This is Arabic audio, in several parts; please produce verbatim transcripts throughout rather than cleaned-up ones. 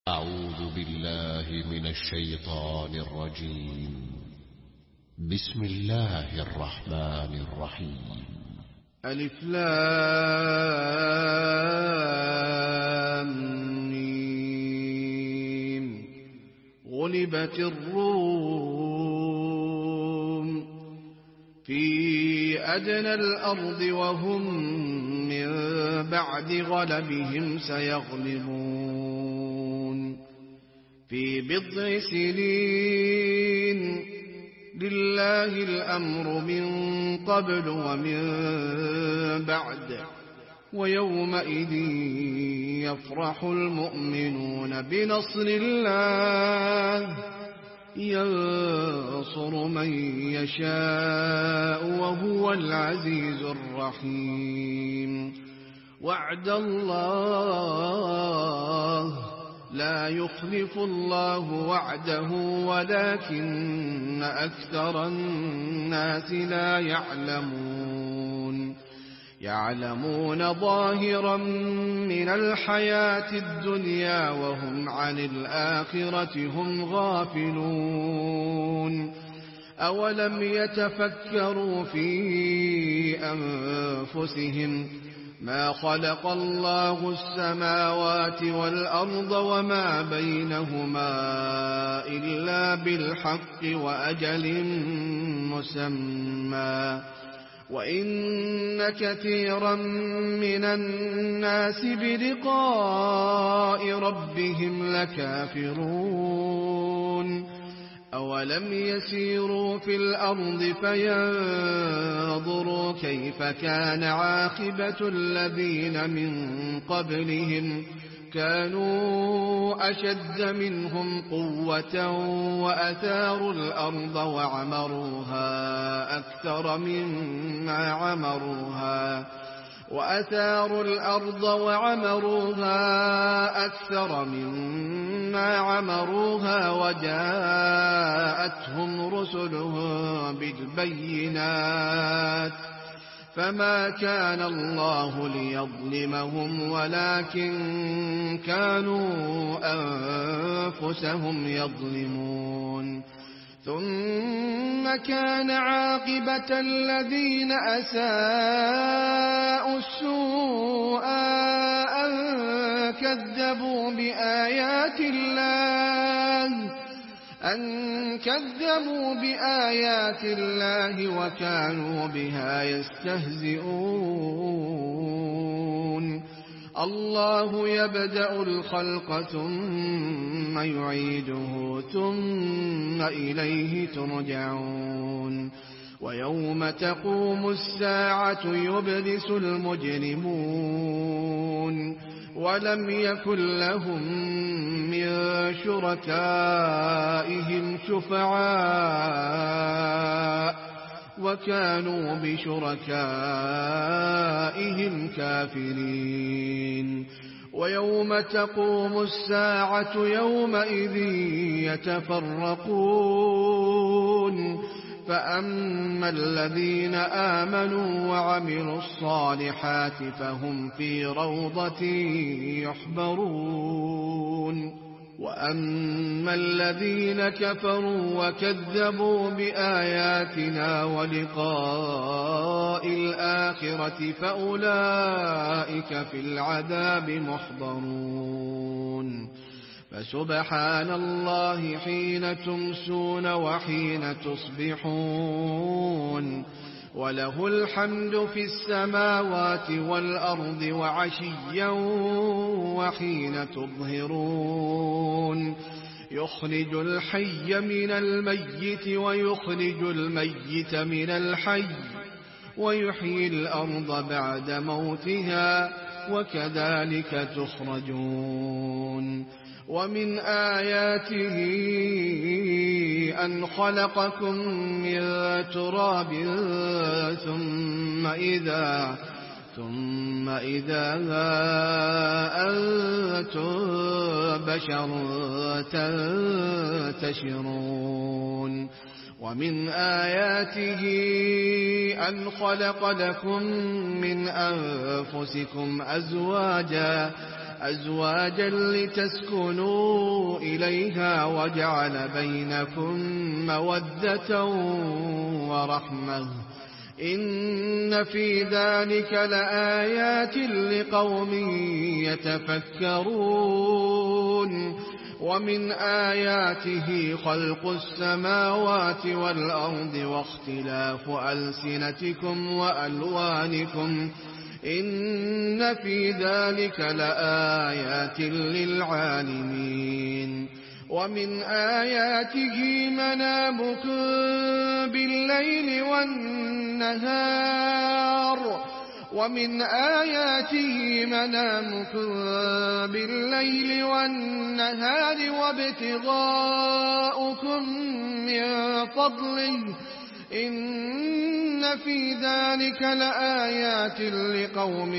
أعوذ بالله من الشيطان الرجيم. بسم الله الرحمن الرحيم. ألف لام ميم. غلبت الروم في أدنى الأرض وهم من بعد غلبهم سيغلبون في بضع سنين. لله الأمر من قبل ومن بعد ويومئذ يفرح المؤمنون بنصر الله ينصر من يشاء وهو العزيز الرحيم. وعد الله لا يخلف الله وعده ولكن أكثر الناس لا يعلمون. يعلمون ظاهرا من الحياة الدنيا وهم عن الآخرة هم غافلون. أولم يتفكروا في أنفسهم ما خلق الله السماوات والأرض وما بينهما إلا بالحق وأجل مسمى وإن كثيرا من الناس بلقاء ربهم لكافرون. أولم يسيروا في الأرض فينظروا كيف كان عاقبة الذين من قبلهم كانوا أشد منهم قوة وأثاروا الأرض وعمروها أكثر مما عمروها وأثاروا الأرض وعمروها أكثر مما عمروها وجاءتهم رسلهم بالبينات فما كان الله ليظلمهم ولكن كانوا أنفسهم يظلمون. ثم كان عاقبة الذين أساءوا السوء أن كذبوا بآيات الله أن كذبوا بآيات الله وكانوا بها يستهزئون. الله يبدأ الخلق ثم يعيده ثم إليه ترجعون. ويوم تقوم الساعة يبلس المجرمون ولم يكن لهم من شركائهم شفعاء وكانوا بشركائهم كافرين. ويوم تقوم الساعة يومئذ يتفرقون فأما الذين آمنوا وعملوا الصالحات فهم في روضة يحبرون. وأما الذين كفروا وكذبوا بآياتنا ولقاء الآخرة فأولئك في العذاب محضرون. فسبحان الله حين تمسون وحين تصبحون وله الحمد في السماوات والأرض وعشيا وحين تظهرون. يخرج الحي من الميت ويخرج الميت من الحي ويحيي الأرض بعد موتها وكذلك تخرجون. ومن آياته أن خلقكم من تراب ثم إذا ثم إذا أنتم بشر تنتشرون. ومن آياته أن خلق لكم من أنفسكم أزواجا أزواجا لتسكنوا إليها وجعل بينكم مودة ورحمة إن في ذلك لآيات لقوم يتفكرون ومن آياته خلق السماوات والأرض واختلاف ألسنتكم وألوانكم إن في ذلك لآيات للعالمين ومن آياته منامكم بالليل والنهار ومن آياته منامكم بالليل والنهار وابتغاؤكم من فضله إن في ذلك لآيات لقوم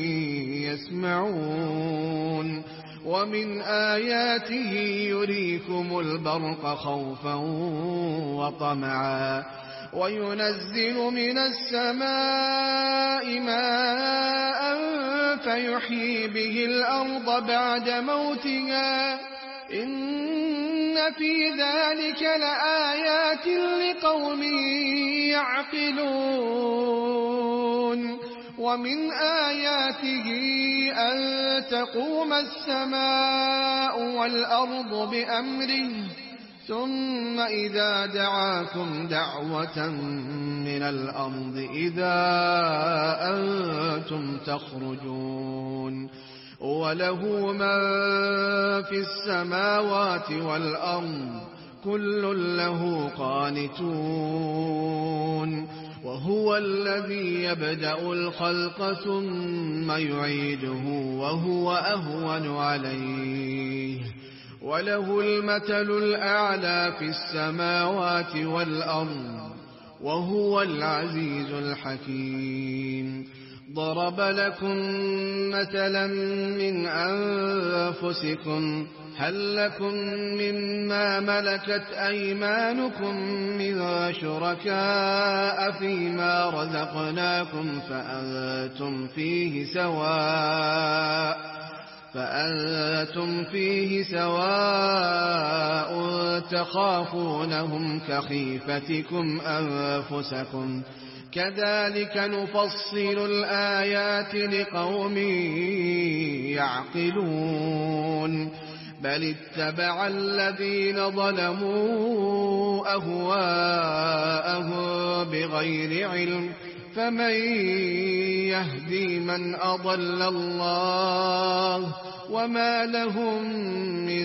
يسمعون ومن آياته يريكم البرق خوفا وطمعا وينزل من السماء ماء فيحيي به الأرض بعد موتها إن في ذلك لآيات لقوم يعقلون ومن آياته أن تقوم السماء والأرض بأمره ثم إذا دعاكم دعوة من الأرض إذا أنتم تخرجون وله من في السماوات والأرض كل له قانتون وهو الذي يبدأ الخلق ثم يعيده وهو أهون عليه وله المثل الأعلى في السماوات والأرض وهو العزيز الحكيم ضرب لكم مثلا من أنفسكم هل لكم مما ملكت أيمانكم من شركاء فيما رزقناكم فأنتم فيه سواء فأنتم فيه سواء تخافونهم كخيفتكم أنفسكم كذلك نفصل الآيات لقوم يعقلون بل اتبع الذين ظلموا أهواءهم بغير علم فمن يهدي من أضل الله وما لهم من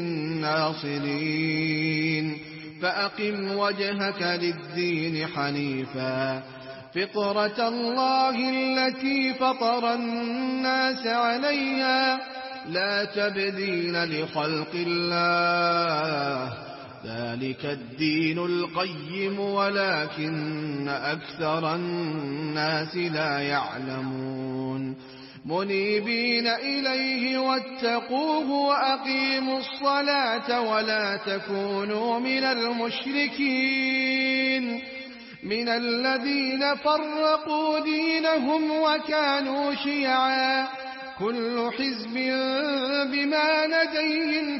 ناصرين فأقم وجهك للدين حنيفا فطرة الله التي فطر الناس عليها لا تبديل لخلق الله ذلك الدين القيم ولكن أكثر الناس لا يعلمون منيبين إليه واتقوه وأقيموا الصلاة ولا تكونوا من المشركين من الذين فرقوا دينهم وكانوا شيعا كل حزب بما لديهم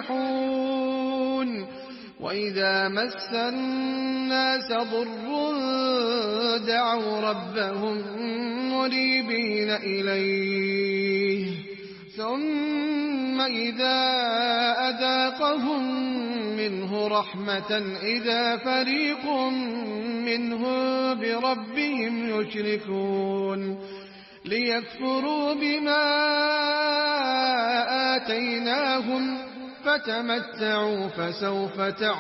فرحون وإذا مس الناس ضر دعوا ربهم منيبين إليه ثم إذا أذاقهم منه رحمة إذا فريق منهم بربهم يشركون ليكفروا بما آتيناهم فتمتعوا فسوف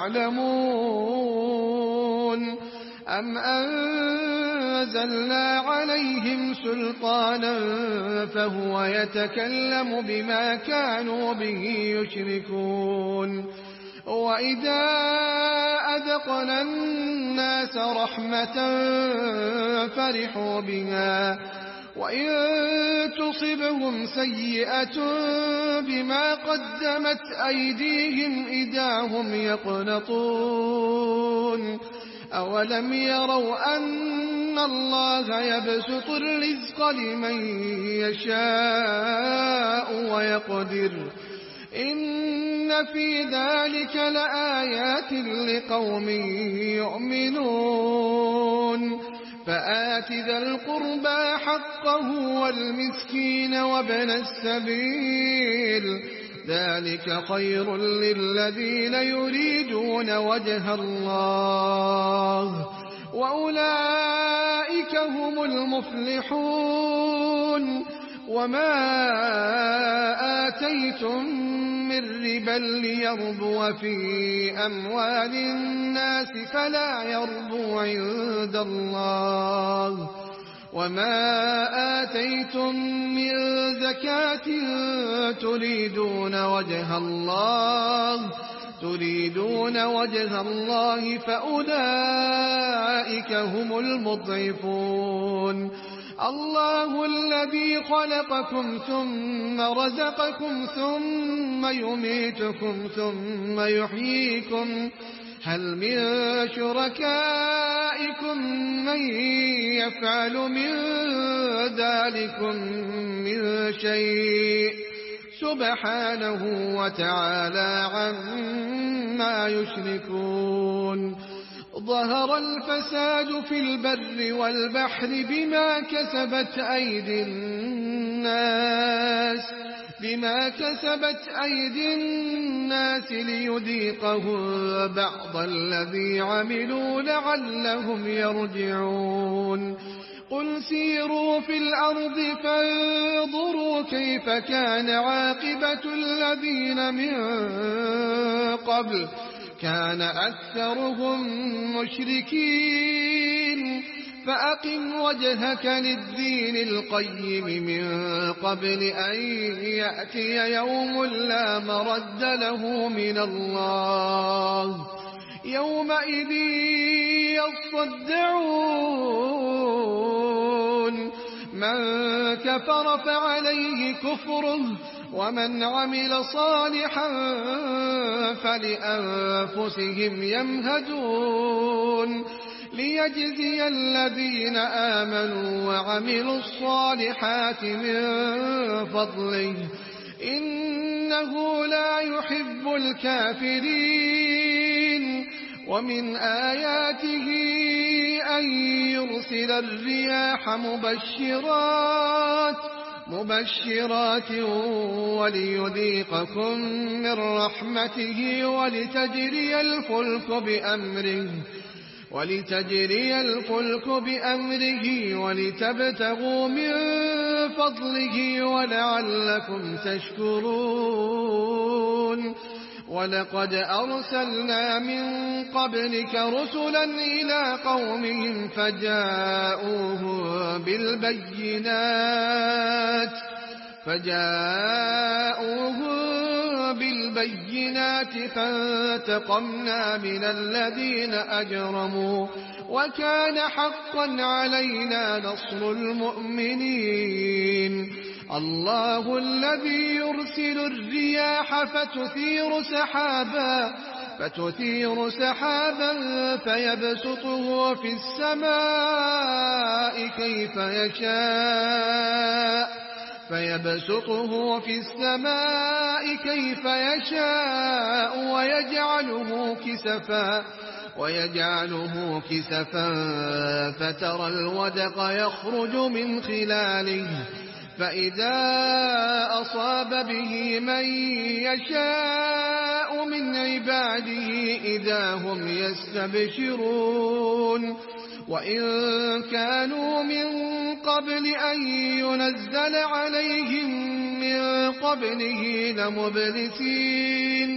تعلمون أم أنزلنا عليهم سلطانا فهو يتكلم بما كانوا به يشركون وإذا أذقنا الناس رحمة فرحوا بها وإن تصبهم سيئة بما قدمت أيديهم إذا هم يقنطون أولم يروا أن الله يبسط الرزق لمن يشاء ويقدر إن في ذلك لآيات لقوم يؤمنون فآت ذا القربى حقه والمسكين وابن السبيل ذلك خير للذين يريدون وجه الله وأولئك هم المفلحون وما آتيتم من ربا ليربو في أموال الناس فلا يربو عند الله وما آتيتم من زكاة تريدون وجه الله تريدون وجه الله فأولئك هم المضعفون الله الذي خلقكم ثم رزقكم ثم يميتكم ثم يحييكم هل من شركائكم من يفعل من ذلكم من شيء سبحانه وتعالى عما يشركون ظهر الفساد في البر والبحر بما كسبت أيدي الناس بما كسبت أيدي الناس ليذيقهم بعض الذي عملوا لعلهم يرجعون قل سيروا في الأرض فانظروا كيف كان عاقبة الذين من قبل كان أكثرهم مشركين فأقم وجهك للدين القيم من قبل أن يأتي يوم لا مرد له من الله يومئذ يصدعون من كفر فعليه كفره ومن عمل صالحا فلأنفسهم يمهدون ليجزي الذين آمنوا وعملوا الصالحات من فضله إنه لا يحب الكافرين ومن آياته أن يرسل الرياح مبشرات مبشرات وليذيقكم من رحمته ولتجري الفلك بأمره ولتجري الفلك بأمره ولتبتغوا من فضله ولعلكم تشكرون ولقد أرسلنا من قبلك رسلا إلى قومهم فجاءوهم بالبينات فجاءوهم بالبينات فانتقمنا من الذين أجرموا وكان حقا علينا نصر المؤمنين الله الذي يرسل الرياح فتثير سحابا فتثير سحابا فيبسطه في السماء كيف يشاء فيبسطه في السماء كيف يشاء ويجعله كسفا ويجعله كسفا فترى الودق يخرج من خلاله فإذا أصاب به من يشاء من عباده إذا هم يستبشرون وإن كانوا من قبل أن ينزل عليهم من قبله لمبلسين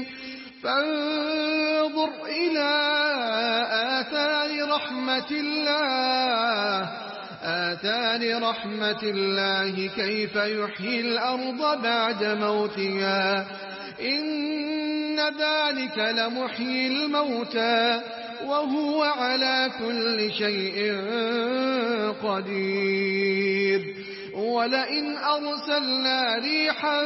فانظر إلى آثار رحمة الله آثار رحمة الله كيف يحيي الأرض بعد موتها إن ذلك لمحيي الموتى وهو على كل شيء قدير ولئن أرسلنا ريحا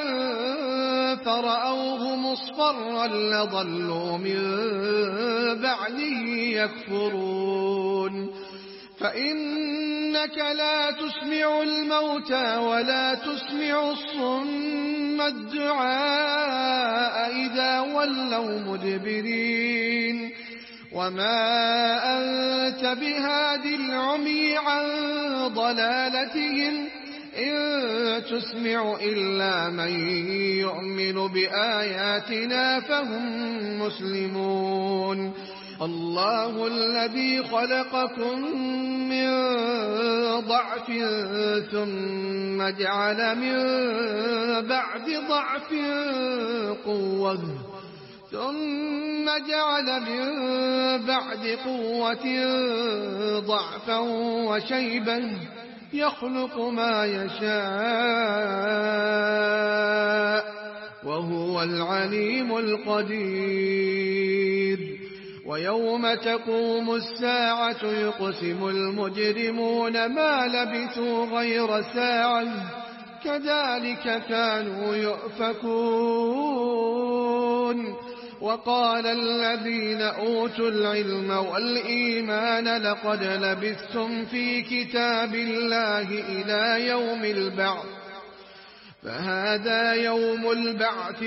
فرأوه مصفرا لظلوا من بعده يكفرون فإنك لا تسمع الموتى ولا تسمع الصم الدعاء إذا ولوا مدبرين وما أنت بهاد العمي عن ضلالتهم إن تسمع إلا من يؤمن بآياتنا فهم مسلمون الله الذي خلقكم من ضعف ثم جعل من بعد ضعف قوة ثم جعل من بعد قوة ضعفا وشيبا يخلق ما يشاء وهو العليم القدير ويوم تقوم الساعة يقسم المجرمون ما لبثوا غير ساعة كذلك كانوا يؤفكون وقال الذين أوتوا العلم والإيمان لقد لبثتم في كتاب الله إلى يوم البعث فهذا يوم البعث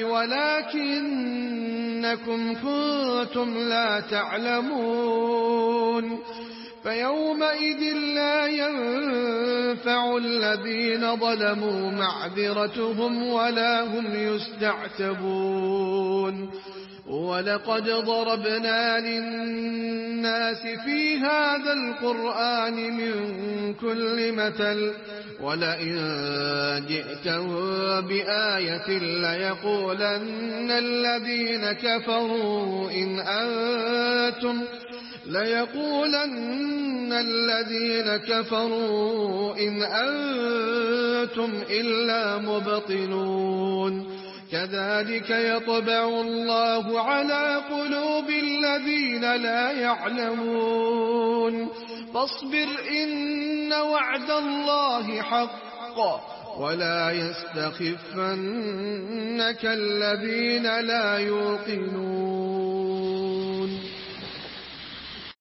ولكنكم كنتم لا تعلمون فيومئذ لا ينفع الذين ظلموا معذرتهم ولا هم يستعتبون ولقد ضربنا للناس في هذا القرآن من كل مثل ولئن جئتهم بآية ليقولن الذين كفروا إن أنتم ليقولن الذين كفروا إن أنتم إلا مبطلون كذلك يطبع الله على قلوب الذين لا يعلمون فاصبر إن وعد الله حق ولا يستخفنك الذين لا يوقنون